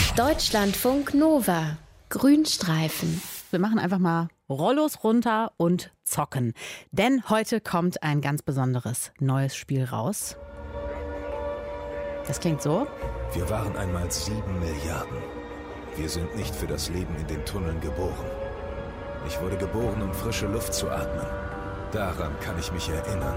Deutschlandfunk Nova. Grünstreifen. Wir machen einfach mal Rollos runter und zocken. Denn heute kommt ein ganz besonderes neues Spiel raus. Das klingt so. Wir waren einmal 7 Milliarden. Wir sind nicht für das Leben in den Tunneln geboren. Ich wurde geboren, um frische Luft zu atmen. Daran kann ich mich erinnern.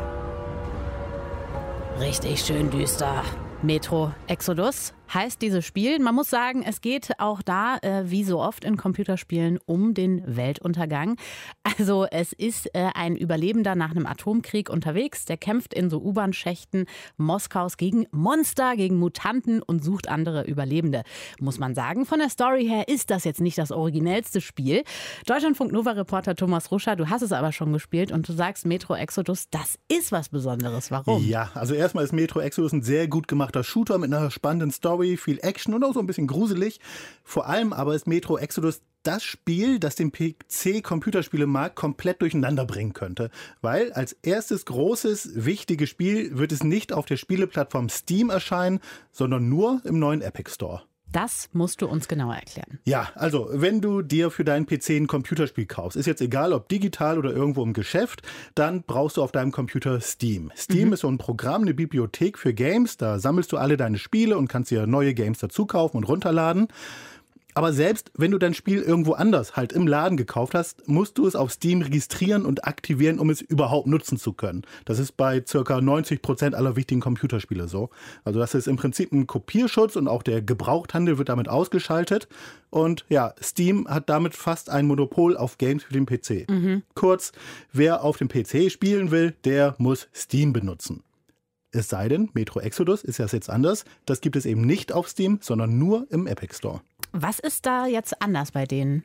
Richtig schön düster. Metro Exodus heißt dieses Spiel. Man muss sagen, es geht auch da, wie so oft in Computerspielen, um den Weltuntergang. Also es ist ein Überlebender nach einem Atomkrieg unterwegs. Der kämpft in so U-Bahn-Schächten Moskaus gegen Monster, gegen Mutanten und sucht andere Überlebende. Muss man sagen, von der Story her ist das jetzt nicht das originellste Spiel. Deutschlandfunk-Nova-Reporter Thomas Ruscher, du hast es aber schon gespielt und du sagst, Metro Exodus, das ist was Besonderes. Warum? Ja, also erstmal ist Metro Exodus ein sehr gut gemachter Shooter mit einer spannenden Story, viel Action und auch so ein bisschen gruselig. Vor allem aber ist Metro Exodus das Spiel, das den PC-Computerspielemarkt komplett durcheinander bringen könnte. Weil als erstes großes, wichtiges Spiel wird es nicht auf der Spieleplattform Steam erscheinen, sondern nur im neuen Epic Store. Das musst du uns genauer erklären. Ja, also wenn du dir für deinen PC ein Computerspiel kaufst, ist jetzt egal, ob digital oder irgendwo im Geschäft, dann brauchst du auf deinem Computer Steam. Steam ist so ein Programm, eine Bibliothek für Games. Da sammelst du alle deine Spiele und kannst dir neue Games dazu kaufen und runterladen. Aber selbst wenn du dein Spiel irgendwo anders halt im Laden gekauft hast, musst du es auf Steam registrieren und aktivieren, um es überhaupt nutzen zu können. Das ist bei ca. 90% aller wichtigen Computerspiele so. Also das ist im Prinzip ein Kopierschutz und auch der Gebrauchthandel wird damit ausgeschaltet. Und ja, Steam hat damit fast ein Monopol auf Games für den PC. Kurz, wer auf dem PC spielen will, der muss Steam benutzen. Es sei denn, Metro Exodus ist ja jetzt anders. Das gibt es eben nicht auf Steam, sondern nur im Epic Store. Was ist da jetzt anders bei denen?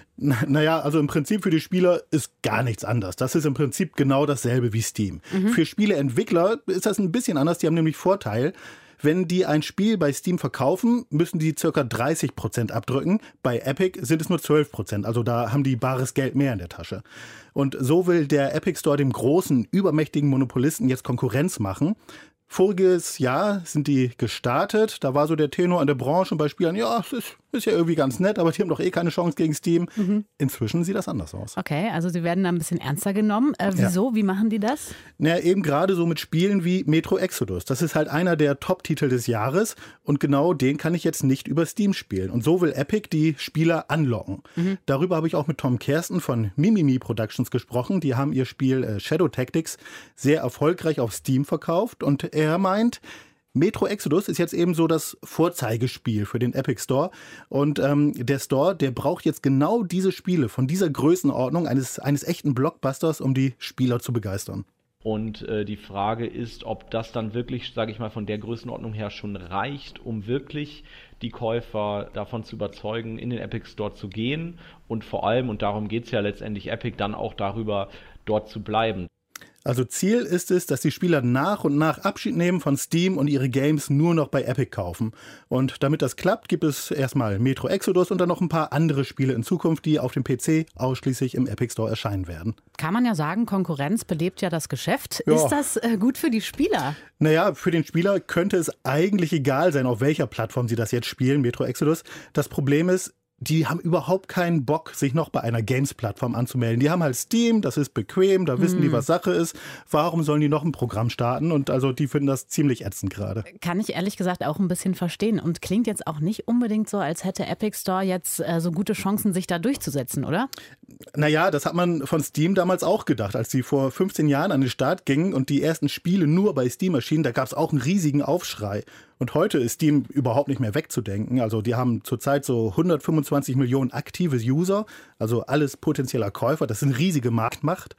Naja, also im Prinzip für die Spieler ist gar nichts anders. Das ist im Prinzip genau dasselbe wie Steam. Für Spieleentwickler ist das ein bisschen anders. Die haben nämlich Vorteil. Wenn die ein Spiel bei Steam verkaufen, müssen die ca. 30% abdrücken. Bei Epic sind es nur 12%. Also da haben die bares Geld mehr in der Tasche. Und so will der Epic Store dem großen, übermächtigen Monopolisten jetzt Konkurrenz machen. Voriges Jahr sind die gestartet. Da war so der Tenor an der Branche bei Spielern, ja, es ist ja irgendwie ganz nett, aber die haben doch eh keine Chance gegen Steam. Inzwischen sieht das anders aus. Okay, also sie werden da ein bisschen ernster genommen. Wieso? Ja. Wie machen die das? Naja, eben gerade so mit Spielen wie Metro Exodus. Das ist halt einer der Top-Titel des Jahres und genau den kann ich jetzt nicht über Steam spielen. Und so will Epic die Spieler anlocken. Darüber habe ich auch mit Tom Kersten von Mimimi Productions gesprochen. Die haben ihr Spiel Shadow Tactics sehr erfolgreich auf Steam verkauft und er meint, Metro Exodus ist jetzt eben so das Vorzeigespiel für den Epic Store. Und der Store, der braucht jetzt genau diese Spiele von dieser Größenordnung eines echten Blockbusters, um die Spieler zu begeistern. Und die Frage ist, ob das dann wirklich, sage ich mal, von der Größenordnung her schon reicht, um wirklich die Käufer davon zu überzeugen, in den Epic Store zu gehen und vor allem, und darum geht es ja letztendlich Epic, dann auch darüber, dort zu bleiben. Also Ziel ist es, dass die Spieler nach und nach Abschied nehmen von Steam und ihre Games nur noch bei Epic kaufen. Und damit das klappt, gibt es erstmal Metro Exodus und dann noch ein paar andere Spiele in Zukunft, die auf dem PC ausschließlich im Epic Store erscheinen werden. Kann man ja sagen, Konkurrenz belebt ja das Geschäft. Ja. Ist das gut für die Spieler? Naja, für den Spieler könnte es eigentlich egal sein, auf welcher Plattform sie das jetzt spielen, Metro Exodus. Das Problem ist, die haben überhaupt keinen Bock, sich noch bei einer Games-Plattform anzumelden. Die haben halt Steam, das ist bequem, da wissen die, was Sache ist. Warum sollen die noch ein Programm starten? Und also die finden das ziemlich ätzend gerade. Kann ich ehrlich gesagt auch ein bisschen verstehen. Und klingt jetzt auch nicht unbedingt so, als hätte Epic Store jetzt so gute Chancen, sich da durchzusetzen, oder? Naja, das hat man von Steam damals auch gedacht. Als die vor 15 Jahren an den Start gingen und die ersten Spiele nur bei Steam erschienen, da gab es auch einen riesigen Aufschrei. Und heute ist Steam überhaupt nicht mehr wegzudenken. Also die haben zurzeit so 125 Millionen aktive User, also alles potenzieller Käufer. Das ist eine riesige Marktmacht.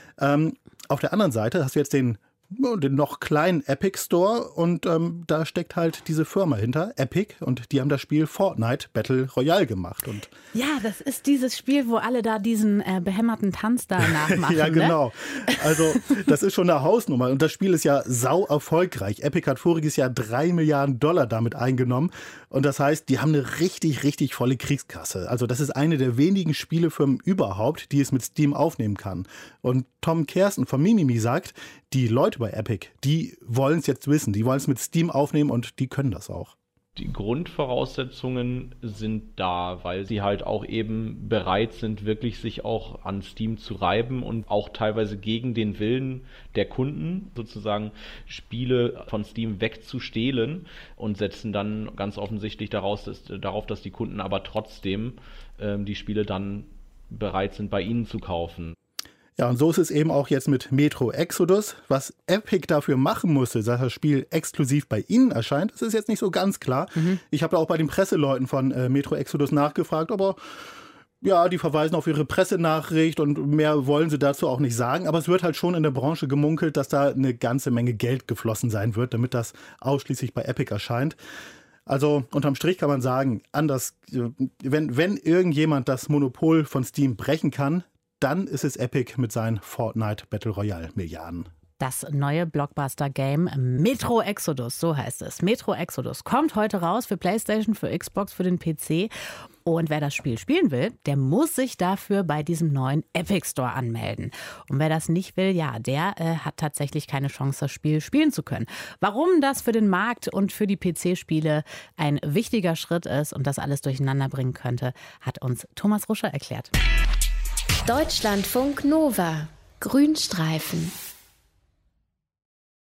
Auf der anderen Seite hast du jetzt den noch kleinen Epic Store und da steckt halt diese Firma hinter, Epic, und die haben das Spiel Fortnite Battle Royale gemacht. Und ja, das ist dieses Spiel, wo alle da diesen behämmerten Tanz da nachmachen. Ja, genau. Ne? Also das ist schon eine Hausnummer und das Spiel ist ja sau erfolgreich. Epic hat voriges Jahr $3 Milliarden damit eingenommen und das heißt, die haben eine richtig, richtig volle Kriegskasse. Also das ist eine der wenigen Spielefirmen überhaupt, die es mit Steam aufnehmen kann. Und Tom Kersten von Mimimi sagt, die Leute bei Epic, die wollen es jetzt wissen, die wollen es mit Steam aufnehmen und die können das auch. Die Grundvoraussetzungen sind da, weil sie halt auch eben bereit sind, wirklich sich auch an Steam zu reiben und auch teilweise gegen den Willen der Kunden sozusagen Spiele von Steam wegzustehlen und setzen dann ganz offensichtlich darauf, dass die Kunden aber trotzdem die Spiele dann bereit sind, bei ihnen zu kaufen. Ja, und so ist es eben auch jetzt mit Metro Exodus. Was Epic dafür machen musste, dass das Spiel exklusiv bei ihnen erscheint, das ist jetzt nicht so ganz klar. Ich habe auch bei den Presseleuten von Metro Exodus nachgefragt, aber ja, die verweisen auf ihre Pressenachricht und mehr wollen sie dazu auch nicht sagen. Aber es wird halt schon in der Branche gemunkelt, dass da eine ganze Menge Geld geflossen sein wird, damit das ausschließlich bei Epic erscheint. Also unterm Strich kann man sagen, wenn irgendjemand das Monopol von Steam brechen kann, dann ist es Epic mit seinen Fortnite Battle Royale Milliarden. Das neue Blockbuster-Game Metro Exodus, so heißt es. Metro Exodus kommt heute raus für PlayStation, für Xbox, für den PC. Und wer das Spiel spielen will, der muss sich dafür bei diesem neuen Epic Store anmelden. Und wer das nicht will, ja, der hat tatsächlich keine Chance, das Spiel spielen zu können. Warum das für den Markt und für die PC-Spiele ein wichtiger Schritt ist und das alles durcheinander bringen könnte, hat uns Thomas Ruscher erklärt. Deutschlandfunk Nova. Grünstreifen.